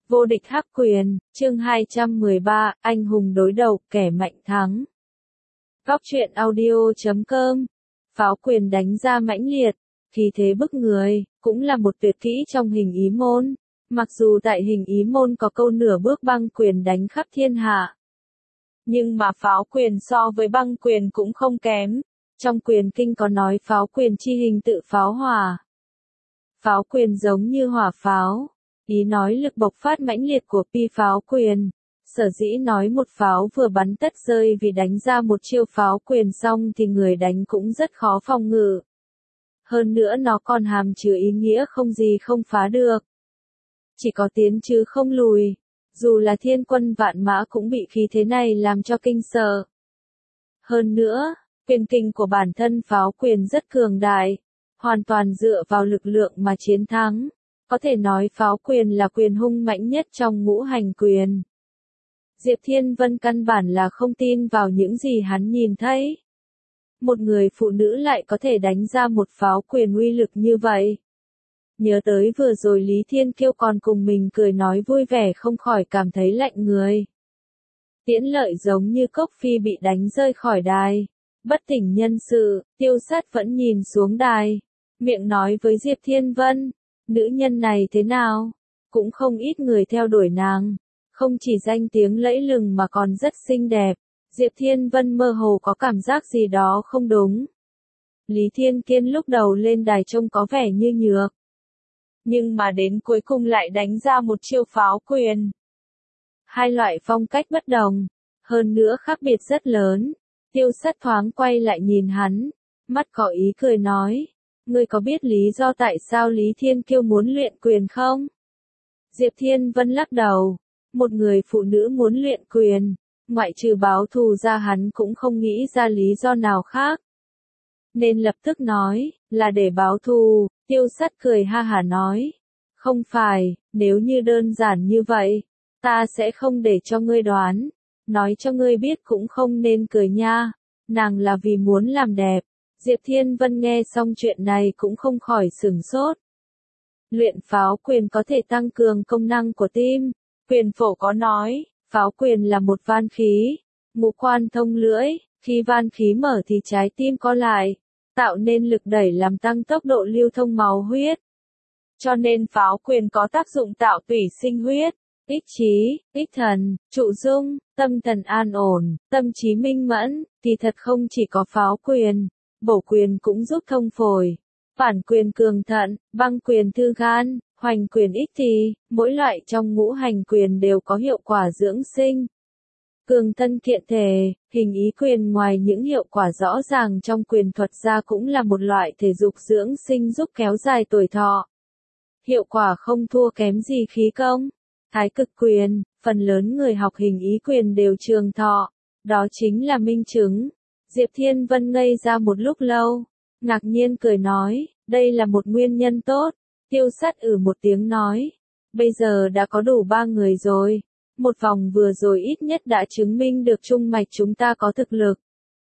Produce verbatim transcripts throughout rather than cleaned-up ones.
Vô địch hắc quyền, chương hai trăm mười ba, anh hùng đối đầu, kẻ mạnh thắng. Góc truyện audio chấm com. Pháo quyền đánh ra mãnh liệt, khí thế bức người, cũng là một tuyệt kỹ trong hình ý môn. Mặc dù tại hình ý môn có câu nửa bước băng quyền đánh khắp thiên hạ, nhưng mà pháo quyền so với băng quyền cũng không kém. Trong quyền kinh có nói pháo quyền chi hình tự pháo hỏa. Pháo quyền giống như hỏa pháo. Ý nói lực bộc phát mãnh liệt của pi pháo quyền. Sở dĩ nói một pháo vừa bắn tất rơi vì đánh ra một chiêu pháo quyền xong thì người đánh cũng rất khó phòng ngự. Hơn nữa nó còn hàm chứa ý nghĩa không gì không phá được. Chỉ có tiến chứ không lùi. Dù là thiên quân vạn mã cũng bị khí thế này làm cho kinh sợ. Hơn nữa, quyền kinh của bản thân pháo quyền rất cường đại. Hoàn toàn dựa vào lực lượng mà chiến thắng. Có thể nói pháo quyền là quyền hung mạnh nhất trong ngũ hành quyền. Diệp Thiên Vân căn bản là không tin vào những gì hắn nhìn thấy. Một người phụ nữ lại có thể đánh ra một pháo quyền uy lực như vậy. Nhớ tới vừa rồi Lý Thiên Kiêu còn cùng mình cười nói vui vẻ không khỏi cảm thấy lạnh người. Tiễn Lợi giống như cốc phi bị đánh rơi khỏi đài. Bất tỉnh nhân sự, Tiêu Sát vẫn nhìn xuống đài. Miệng nói với Diệp Thiên Vân. Nữ nhân này thế nào? Cũng không ít người theo đuổi nàng. Không chỉ danh tiếng lẫy lừng mà còn rất xinh đẹp. Diệp Thiên Vân mơ hồ có cảm giác gì đó không đúng. Lý Thiên Kiên lúc đầu lên đài trông có vẻ như nhược. Nhưng mà đến cuối cùng lại đánh ra một chiêu pháo quyền. Hai loại phong cách bất đồng. Hơn nữa khác biệt rất lớn. Tiêu Sát thoáng quay lại nhìn hắn. Mắt có ý cười nói. Ngươi có biết lý do tại sao Lý Thiên Kiêu muốn luyện quyền không? Diệp Thiên Vân lắc đầu. Một người phụ nữ muốn luyện quyền, ngoại trừ báo thù ra hắn cũng không nghĩ ra lý do nào khác. Nên lập tức nói, là để báo thù. Tiêu Sát cười ha hả nói. Không phải, nếu như đơn giản như vậy, ta sẽ không để cho ngươi đoán. Nói cho ngươi biết cũng không nên cười nha. Nàng là vì muốn làm đẹp. Diệp Thiên Vân nghe xong chuyện này cũng không khỏi sửng sốt. Luyện pháo quyền có thể tăng cường công năng của tim. Quyền phổ có nói, pháo quyền là một van khí. Ngũ quan thông lưỡi, khi van khí mở thì trái tim co lại, tạo nên lực đẩy làm tăng tốc độ lưu thông máu huyết. Cho nên pháo quyền có tác dụng tạo tủy sinh huyết, ích trí, ích thần, trụ dung, tâm thần an ổn, tâm trí minh mẫn, thì thật không chỉ có pháo quyền. Bổ quyền cũng giúp thông phổi, phản quyền cường thận, băng quyền thư gan, hoành quyền ích thì, mỗi loại trong ngũ hành quyền đều có hiệu quả dưỡng sinh. Cường thân kiện thể, hình ý quyền ngoài những hiệu quả rõ ràng trong quyền thuật ra cũng là một loại thể dục dưỡng sinh giúp kéo dài tuổi thọ. Hiệu quả không thua kém gì khí công. Thái cực quyền, phần lớn người học hình ý quyền đều trường thọ, đó chính là minh chứng. Diệp Thiên Vân ngây ra một lúc lâu, ngạc nhiên cười nói, đây là một nguyên nhân tốt. Tiêu Sát ử một tiếng nói, bây giờ đã có đủ ba người rồi. Một vòng vừa rồi ít nhất đã chứng minh được trung mạch chúng ta có thực lực.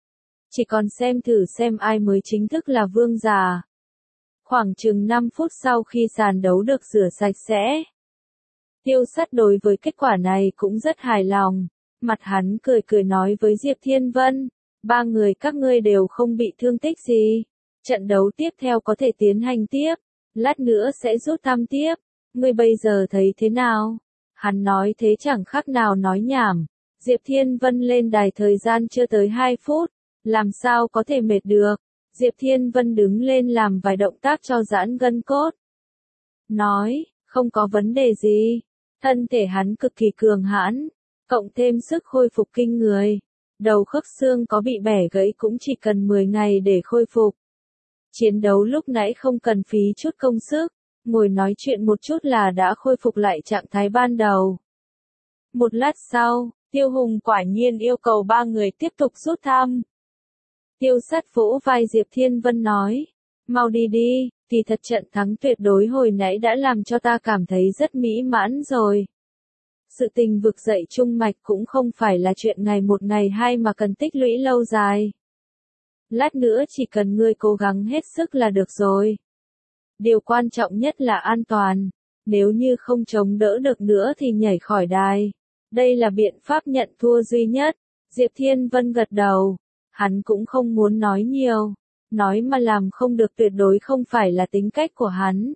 Chỉ còn xem thử xem ai mới chính thức là vương giả. Khoảng chừng năm phút sau khi sàn đấu được rửa sạch sẽ. Tiêu Sát đối với kết quả này cũng rất hài lòng. Mặt hắn cười cười nói với Diệp Thiên Vân. Ba người các ngươi đều không bị thương tích gì. Trận đấu tiếp theo có thể tiến hành tiếp. Lát nữa sẽ rút thăm tiếp. Ngươi bây giờ thấy thế nào? Hắn nói thế chẳng khác nào nói nhảm. Diệp Thiên Vân lên đài thời gian chưa tới hai phút. Làm sao có thể mệt được? Diệp Thiên Vân đứng lên làm vài động tác cho giãn gân cốt. Nói, không có vấn đề gì. Thân thể hắn cực kỳ cường hãn. Cộng thêm sức khôi phục kinh người. Đầu khớp xương có bị bẻ gãy cũng chỉ cần mười ngày để khôi phục. Chiến đấu lúc nãy không cần phí chút công sức, ngồi nói chuyện một chút là đã khôi phục lại trạng thái ban đầu. Một lát sau, Tiêu Hùng quả nhiên yêu cầu ba người tiếp tục rút thăm. Tiêu Sát vỗ vai Diệp Thiên Vân nói, mau đi đi, kỳ thật trận thắng tuyệt đối hồi nãy đã làm cho ta cảm thấy rất mỹ mãn rồi. Sự tình vực dậy trung mạch cũng không phải là chuyện ngày một ngày hai mà cần tích lũy lâu dài. Lát nữa chỉ cần ngươi cố gắng hết sức là được rồi. Điều quan trọng nhất là an toàn. nếu như không chống đỡ được nữa thì nhảy khỏi đài. Đây là biện pháp nhận thua duy nhất. Diệp Thiên Vân gật đầu, hắn cũng không muốn nói nhiều, nói mà làm không được tuyệt đối không phải là tính cách của hắn.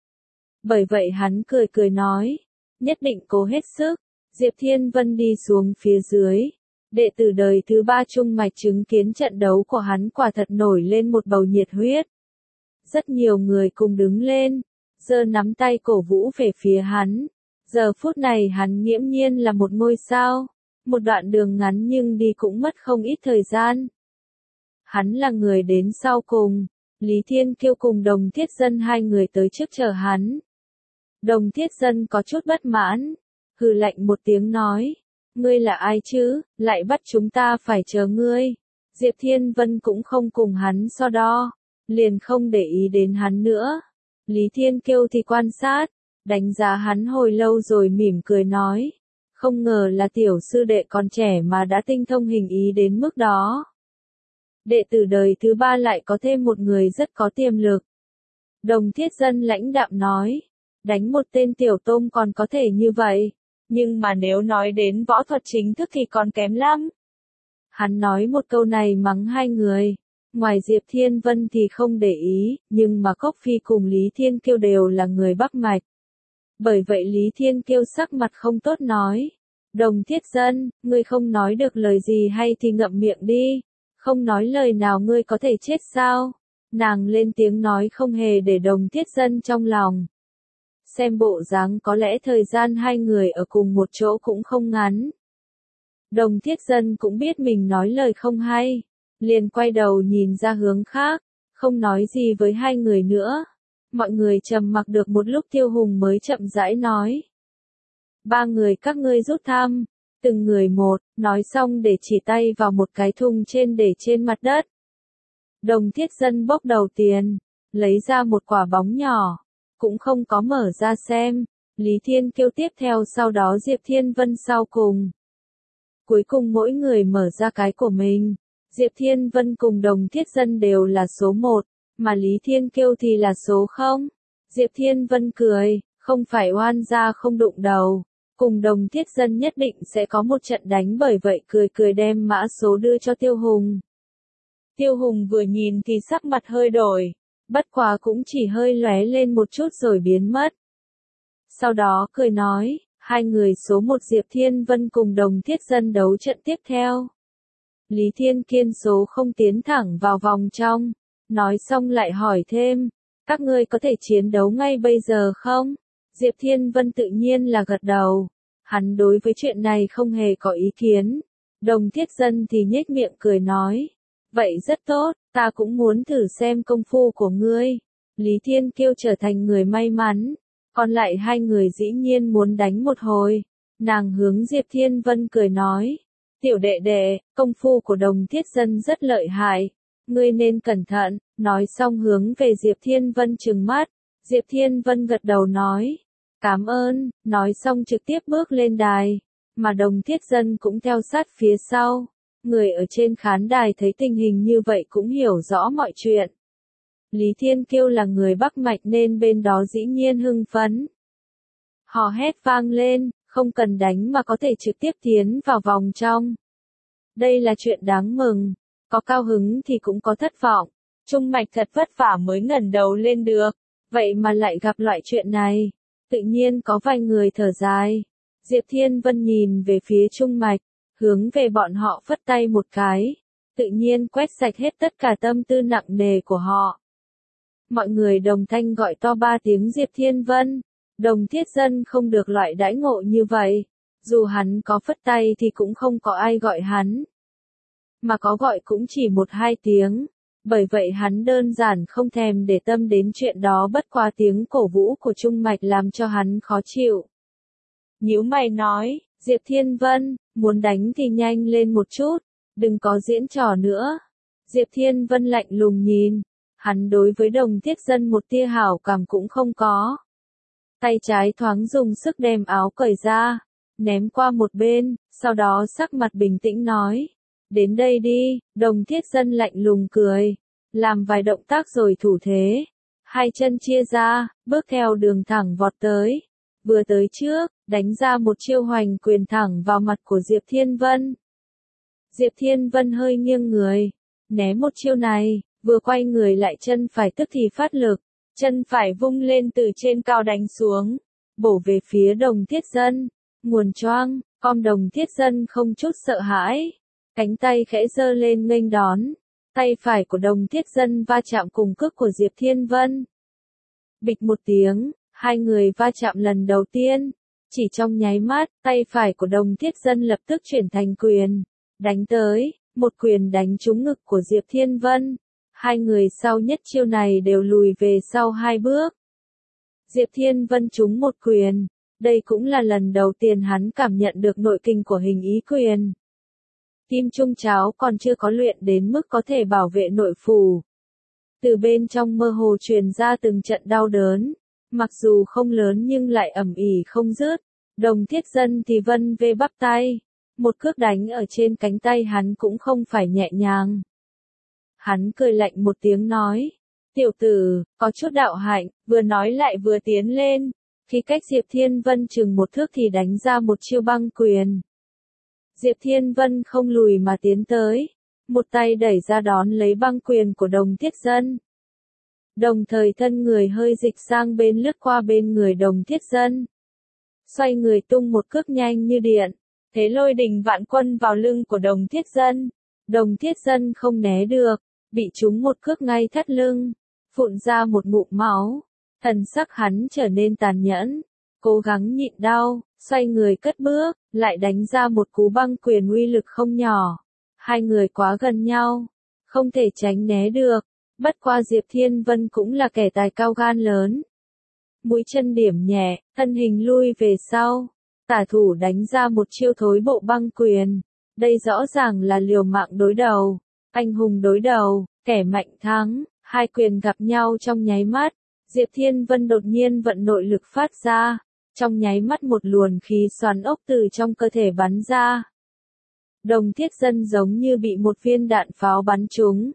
Bởi vậy hắn cười cười nói, nhất định cố hết sức. Diệp Thiên Vân đi xuống phía dưới. Đệ tử đời thứ ba Trung Mạch chứng kiến trận đấu của hắn quả thật nổi lên một bầu nhiệt huyết. Rất nhiều người cùng đứng lên, giơ nắm tay cổ vũ về phía hắn. Giờ phút này hắn nghiễm nhiên là một ngôi sao. Một đoạn đường ngắn nhưng đi cũng mất không ít thời gian. Hắn là người đến sau cùng. Lý Thiên Kiêu cùng Đồng Thiết Dân hai người tới trước chờ hắn. Đồng Thiết Dân có chút bất mãn, hừ lạnh một tiếng nói, ngươi là ai chứ, lại bắt chúng ta phải chờ ngươi. Diệp Thiên Vân cũng không cùng hắn so đo, liền không để ý đến hắn nữa. Lý Thiên Kiêu thì quan sát, đánh giá hắn hồi lâu rồi mỉm cười nói, không ngờ là tiểu sư đệ còn trẻ mà đã tinh thông hình ý đến mức đó. Đệ tử đời thứ ba lại có thêm một người rất có tiềm lực. Đồng Thiết Dân lãnh đạm nói, đánh một tên tiểu tôm còn có thể như vậy, nhưng mà nếu nói đến võ thuật chính thức thì còn kém lắm. Hắn nói một câu này mắng hai người, ngoài Diệp Thiên Vân thì không để ý, nhưng mà Cốc Phi cùng Lý Thiên Kiêu đều là người Bắc Mạch. Bởi vậy Lý Thiên Kiêu sắc mặt không tốt nói, Đồng Thiết Dân, ngươi không nói được lời gì hay thì ngậm miệng đi, không nói lời nào ngươi có thể chết sao? Nàng lên tiếng nói không hề để Đồng Thiết Dân trong lòng. Xem bộ dáng có lẽ thời gian hai người ở cùng một chỗ cũng không ngắn. Đồng Thiết Dân cũng biết mình nói lời không hay, liền quay đầu nhìn ra hướng khác, không nói gì với hai người nữa. Mọi người trầm mặc được một lúc Tiêu Hùng mới chậm rãi nói. Ba người các ngươi rút thăm, từng người một, nói xong để chỉ tay vào một cái thùng trên để trên mặt đất. Đồng Thiết Dân bốc đầu tiền, lấy ra một quả bóng nhỏ, cũng không có mở ra xem. Lý Thiên Kiêu tiếp theo, sau đó Diệp Thiên Vân sau cùng. Cuối cùng mỗi người mở ra cái của mình. Diệp Thiên Vân cùng Đồng Thiết Dân đều là số một, mà Lý Thiên Kiêu thì là số không. Diệp Thiên Vân cười, không phải oan gia không đụng đầu, cùng Đồng Thiết Dân nhất định sẽ có một trận đánh, bởi vậy cười cười đem mã số đưa cho Tiêu Hùng. Tiêu Hùng vừa nhìn thì sắc mặt hơi đổi, bất quá cũng chỉ hơi lóe lên một chút rồi biến mất. Sau đó cười nói, hai người số một Diệp Thiên Vân cùng Đồng Thiết Dân đấu trận tiếp theo. Lý Thiên Kiên số không tiến thẳng vào vòng trong, nói xong lại hỏi thêm, các ngươi có thể chiến đấu ngay bây giờ không? Diệp Thiên Vân tự nhiên là gật đầu, hắn đối với chuyện này không hề có ý kiến. Đồng Thiết Dân thì nhếch miệng cười nói, vậy rất tốt, ta cũng muốn thử xem công phu của ngươi. Lý Thiên Kiêu trở thành người may mắn, còn lại hai người dĩ nhiên muốn đánh một hồi. Nàng hướng Diệp Thiên Vân cười nói, tiểu đệ đệ, công phu của Đồng Thiết Dân rất lợi hại, ngươi nên cẩn thận. Nói xong hướng về Diệp Thiên Vân trừng mắt. Diệp Thiên Vân gật đầu nói, cảm ơn, nói xong trực tiếp bước lên đài, mà Đồng Thiết Dân cũng theo sát phía sau. Người ở trên khán đài thấy tình hình như vậy cũng hiểu rõ mọi chuyện. Lý Thiên Kiêu là người Bắc Mạch nên bên đó dĩ nhiên hưng phấn. Hò hét vang lên, không cần đánh mà có thể trực tiếp tiến vào vòng trong. Đây là chuyện đáng mừng, có cao hứng thì cũng có thất vọng. Trung Mạch thật vất vả mới ngẩng đầu lên được, vậy mà lại gặp loại chuyện này. Tự nhiên có vài người thở dài. Diệp Thiên Vân nhìn về phía Trung Mạch, hướng về bọn họ phất tay một cái, tự nhiên quét sạch hết tất cả tâm tư nặng nề của họ. Mọi người đồng thanh gọi to ba tiếng Diệp Thiên Vân. Đồng Thiết Dân không được loại đãi ngộ như vậy, dù hắn có phất tay thì cũng không có ai gọi hắn, mà có gọi cũng chỉ một hai tiếng. Bởi vậy hắn đơn giản không thèm để tâm đến chuyện đó, bất quá tiếng cổ vũ của Trung Mạch làm cho hắn khó chịu. Nhíu mày nói, Diệp Thiên Vân, muốn đánh thì nhanh lên một chút, đừng có diễn trò nữa. Diệp Thiên Vân lạnh lùng nhìn, hắn đối với Đồng Thiết Dân một tia hảo cảm cũng không có. Tay trái thoáng dùng sức đem áo cởi ra, ném qua một bên, sau đó sắc mặt bình tĩnh nói, đến đây đi. Đồng Thiết Dân lạnh lùng cười, làm vài động tác rồi thủ thế. hai chân chia ra, bước theo đường thẳng vọt tới. Vừa tới trước, đánh ra một chiêu hoành quyền thẳng vào mặt của Diệp Thiên Vân. Diệp Thiên Vân hơi nghiêng người, né một chiêu này, vừa quay người lại chân phải tức thì phát lực, chân phải vung lên từ trên cao đánh xuống, bổ về phía Đồng Thiết Dân. Nguồn choang, com Đồng Thiết Dân không chút sợ hãi, cánh tay khẽ giơ lên nghênh đón, tay phải của Đồng Thiết Dân va chạm cùng cước của Diệp Thiên Vân. Bịch một tiếng, hai người va chạm lần đầu tiên, chỉ trong nháy mắt, tay phải của Đồng Thiết Dân lập tức chuyển thành quyền, đánh tới, một quyền đánh trúng ngực của Diệp Thiên Vân. Hai người sau nhất chiêu này đều lùi về sau hai bước. Diệp Thiên Vân trúng một quyền, đây cũng là lần đầu tiên hắn cảm nhận được nội kình của hình ý quyền. Kim Trung Cháo còn chưa có luyện đến mức có thể bảo vệ nội phủ. Từ bên trong mơ hồ truyền ra từng trận đau đớn, mặc dù không lớn nhưng lại ầm ĩ không dứt. Đồng Thiết Dân thì vân vê bắp tay, một cước đánh ở trên cánh tay hắn cũng không phải nhẹ nhàng. Hắn cười lạnh một tiếng nói, tiểu tử, có chút đạo hạnh, vừa nói lại vừa tiến lên, khi cách Diệp Thiên Vân chừng một thước thì đánh ra một chiêu băng quyền. Diệp Thiên Vân không lùi mà tiến tới, một tay đẩy ra đón lấy băng quyền của Đồng Thiết Dân. Đồng thời thân người hơi dịch sang bên lướt qua bên người Đồng Thiết Dân. Xoay người tung một cước nhanh như điện, thế lôi đình vạn quân vào lưng của Đồng Thiết Dân. Đồng Thiết Dân không né được, bị trúng một cước ngay thắt lưng, phụn ra một ngụm máu. Thần sắc hắn trở nên tàn nhẫn, cố gắng nhịn đau, xoay người cất bước, lại đánh ra một cú băng quyền uy lực không nhỏ. Hai người quá gần nhau, không thể tránh né được, bất qua Diệp Thiên Vân cũng là kẻ tài cao gan lớn. Mũi chân điểm nhẹ, thân hình lui về sau, tả thủ đánh ra một chiêu thối bộ băng quyền. Đây rõ ràng là liều mạng đối đầu, anh hùng đối đầu, kẻ mạnh thắng, hai quyền gặp nhau trong nháy mắt. Diệp Thiên Vân đột nhiên vận nội lực phát ra, trong nháy mắt một luồng khí xoắn ốc từ trong cơ thể bắn ra. Đồng Thiết Dân giống như bị một viên đạn pháo bắn trúng,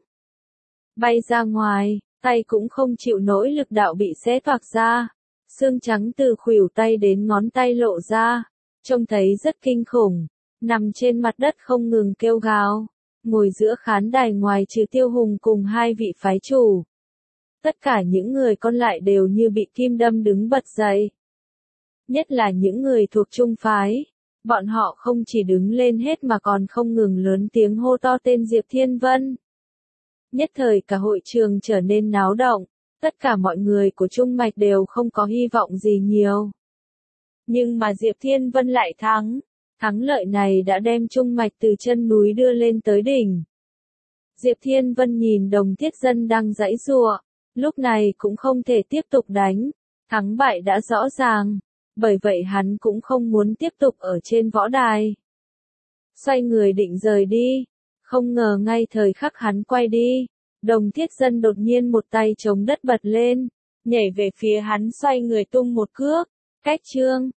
bay ra ngoài, tay cũng không chịu nổi lực đạo bị xé toạc ra, xương trắng từ khuỷu tay đến ngón tay lộ ra, trông thấy rất kinh khủng, nằm trên mặt đất không ngừng kêu gào, ngồi giữa khán đài ngoài trừ Tiêu Hùng cùng hai vị phái chủ. Tất cả những người còn lại đều như bị kim đâm đứng bật dậy. Nhất là những người thuộc Trung phái, bọn họ không chỉ đứng lên hết mà còn không ngừng lớn tiếng hô to tên Diệp Thiên Vân. Nhất thời cả hội trường trở nên náo động, tất cả mọi người của Trung Mạch đều không có hy vọng gì nhiều. Nhưng mà Diệp Thiên Vân lại thắng, thắng lợi này đã đem Trung Mạch từ chân núi đưa lên tới đỉnh. Diệp Thiên Vân nhìn Đồng Thiết Dân đang giãy giụa, lúc này cũng không thể tiếp tục đánh, thắng bại đã rõ ràng, bởi vậy hắn cũng không muốn tiếp tục ở trên võ đài. Xoay người định rời đi, không ngờ ngay thời khắc hắn quay đi, Đồng Thiết Dân đột nhiên một tay chống đất bật lên, nhảy về phía hắn xoay người tung một cước, cách chương.